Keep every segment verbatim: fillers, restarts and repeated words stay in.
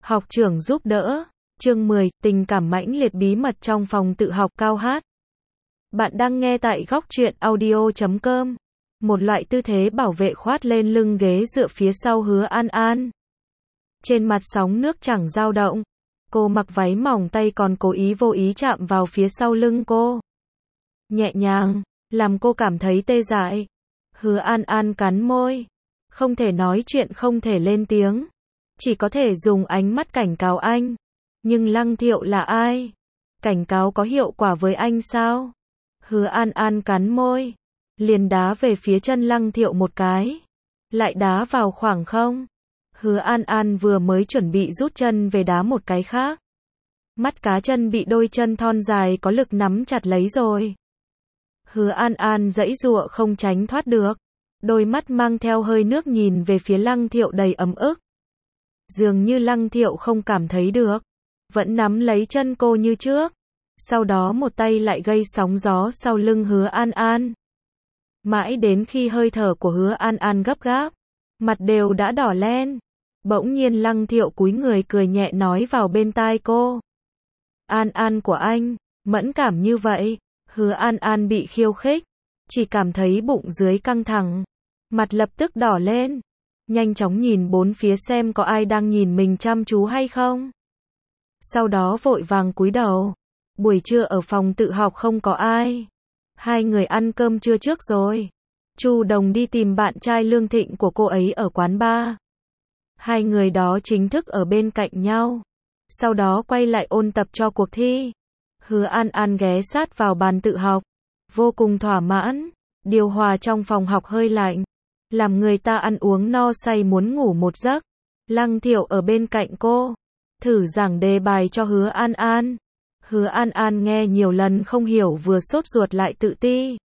Học trưởng giúp đỡ. Chương mười, tình cảm mãnh liệt bí mật trong phòng tự học cao hát. Bạn đang nghe tại góc truyện audio chấm com. Một loại tư thế bảo vệ khoát lên lưng ghế dựa phía sau Hứa An An. Trên mặt sóng nước chẳng dao động. Cô mặc váy mỏng, tay còn cố ý vô ý chạm vào phía sau lưng cô. Nhẹ nhàng, làm cô cảm thấy tê dại. Hứa An An cắn môi. Không thể nói chuyện, không thể lên tiếng. Chỉ có thể dùng ánh mắt cảnh cáo anh. Nhưng Lăng Thiệu là ai? Cảnh cáo có hiệu quả với anh sao? Hứa An An cắn môi. Liền đá về phía chân Lăng Thiệu một cái. Lại đá vào khoảng không. Hứa An An vừa mới chuẩn bị rút chân về đá một cái khác. Mắt cá chân bị đôi chân thon dài có lực nắm chặt lấy rồi. Hứa An An giãy giụa không tránh thoát được. Đôi mắt mang theo hơi nước nhìn về phía Lăng Thiệu đầy ấm ức. Dường như Lăng Thiệu không cảm thấy được. Vẫn nắm lấy chân cô như trước. Sau đó một tay lại gây sóng gió sau lưng Hứa An An. Mãi đến khi hơi thở của Hứa An An gấp gáp. Mặt đều đã đỏ lên. Bỗng nhiên Lăng Thiệu cúi người cười nhẹ nói vào bên tai cô. An An của anh, mẫn cảm như vậy. Hứa An An bị khiêu khích. Chỉ cảm thấy bụng dưới căng thẳng. Mặt lập tức đỏ lên. Nhanh chóng nhìn bốn phía xem có ai đang nhìn mình chăm chú hay không. Sau đó vội vàng cúi đầu. Buổi trưa ở phòng tự học không có ai. Hai người ăn cơm trưa trước rồi. Chu Đồng đi tìm bạn trai Lương Thịnh của cô ấy ở quán bar. Hai người đó chính thức ở bên cạnh nhau. Sau đó quay lại ôn tập cho cuộc thi. Hứa An An ghé sát vào bàn tự học. Vô cùng thỏa mãn. Điều hòa trong phòng học hơi lạnh. Làm người ta ăn uống no say muốn ngủ một giấc. Lăng Thiệu ở bên cạnh cô. Thử giảng đề bài cho Hứa An An. Hứa An An nghe nhiều lần không hiểu, vừa sốt ruột lại tự ti.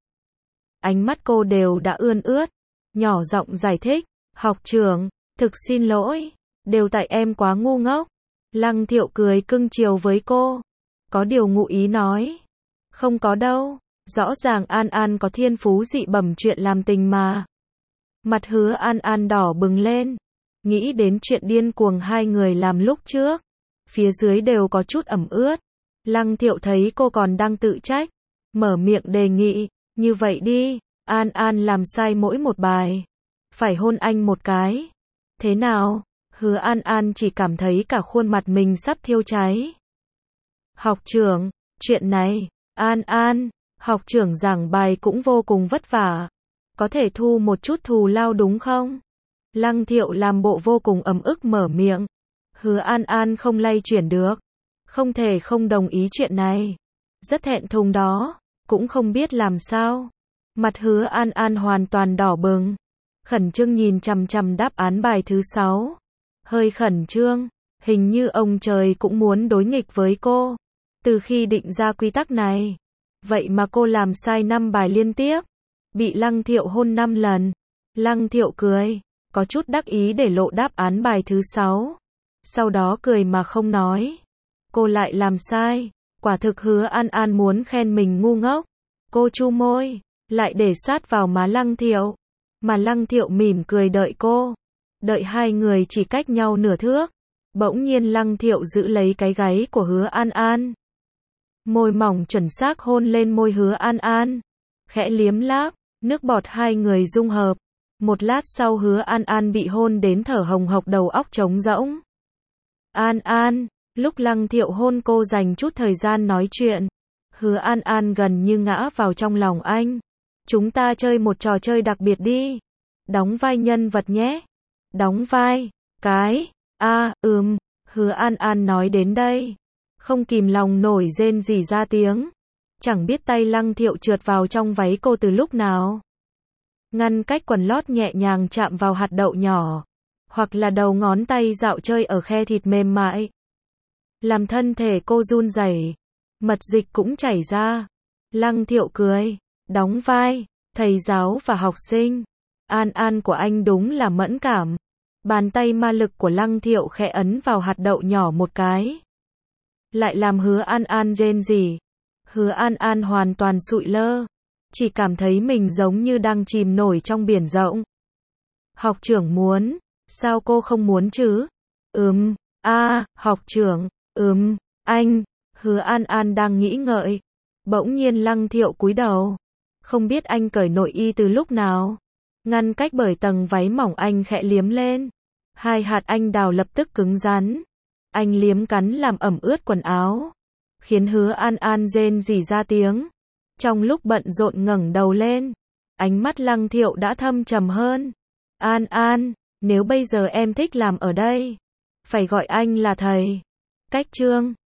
Ánh mắt cô đều đã ươn ướt. Nhỏ giọng giải thích. Học trưởng, thực xin lỗi. Đều tại em quá ngu ngốc. Lăng Thiệu cười cưng chiều với cô. Có điều ngụ ý nói. Không có đâu. Rõ ràng An An có thiên phú dị bẩm chuyện làm tình mà. Mặt Hứa An An đỏ bừng lên. Nghĩ đến chuyện điên cuồng hai người làm lúc trước. Phía dưới đều có chút ẩm ướt. Lăng Thiệu thấy cô còn đang tự trách. Mở miệng đề nghị. Như vậy đi. An An làm sai mỗi một bài. Phải hôn anh một cái. Thế nào? Hứa An An chỉ cảm thấy cả khuôn mặt mình sắp thiêu cháy. Học trưởng. Chuyện này. An An. Học trưởng giảng bài cũng vô cùng vất vả. Có thể thu một chút thù lao đúng không? Lăng Thiệu làm bộ vô cùng ấm ức mở miệng. Hứa An An không lay chuyển được. Không thể không đồng ý chuyện này. Rất thẹn thùng đó. Cũng không biết làm sao. Mặt Hứa An An hoàn toàn đỏ bừng. Khẩn trương nhìn chằm chằm đáp án bài thứ sáu. Hơi khẩn trương. Hình như ông trời cũng muốn đối nghịch với cô. Từ khi định ra quy tắc này. Vậy mà cô làm sai năm bài liên tiếp. Bị Lăng Thiệu hôn năm lần. Lăng Thiệu cười. Có chút đắc ý để lộ đáp án bài thứ sáu. Sau đó cười mà không nói. Cô lại làm sai. Quả thực Hứa An An muốn khen mình ngu ngốc. Cô chu môi. Lại để sát vào má Lăng Thiệu. Mà Lăng Thiệu mỉm cười đợi cô. Đợi hai người chỉ cách nhau nửa thước. Bỗng nhiên Lăng Thiệu giữ lấy cái gáy của Hứa An An. Môi mỏng chuẩn xác hôn lên môi Hứa An An. Khẽ liếm láp. Nước bọt hai người dung hợp. Một lát sau Hứa An An bị hôn đến thở hồng hộc, đầu óc trống rỗng. An An. Lúc Lăng Thiệu hôn cô dành chút thời gian nói chuyện. Hứa An An gần như ngã vào trong lòng anh. Chúng ta chơi một trò chơi đặc biệt đi. Đóng vai nhân vật nhé. Đóng vai. Cái. A, à, ừm. Hứa An An nói đến đây. Không kìm lòng nổi rên rỉ ra tiếng. Chẳng biết tay Lăng Thiệu trượt vào trong váy cô từ lúc nào. Ngăn cách quần lót nhẹ nhàng chạm vào hạt đậu nhỏ. Hoặc là đầu ngón tay dạo chơi ở khe thịt mềm mại. Làm thân thể cô run rẩy. Mật dịch cũng chảy ra. Lăng Thiệu cười. Đóng vai. Thầy giáo và học sinh. An An của anh đúng là mẫn cảm. Bàn tay ma lực của Lăng Thiệu khẽ ấn vào hạt đậu nhỏ một cái. Lại làm Hứa An An rên rỉ. Hứa An An hoàn toàn sụi lơ. Chỉ cảm thấy mình giống như đang chìm nổi trong biển rộng. Học trưởng muốn. Sao cô không muốn chứ? Ừm. A, học trưởng, ừm, anh, Hứa An An đang nghĩ ngợi. Bỗng nhiên Lăng Thiệu cúi đầu. Không biết anh cởi nội y từ lúc nào. Ngăn cách bởi tầng váy mỏng anh khẽ liếm lên. Hai hạt anh đào lập tức cứng rắn. Anh liếm cắn làm ẩm ướt quần áo. Khiến Hứa An An rên rỉ ra tiếng. Trong lúc bận rộn ngẩng đầu lên. Ánh mắt Lăng Thiệu đã thâm trầm hơn. An An, nếu bây giờ em thích làm ở đây, phải gọi anh là thầy. Cách chương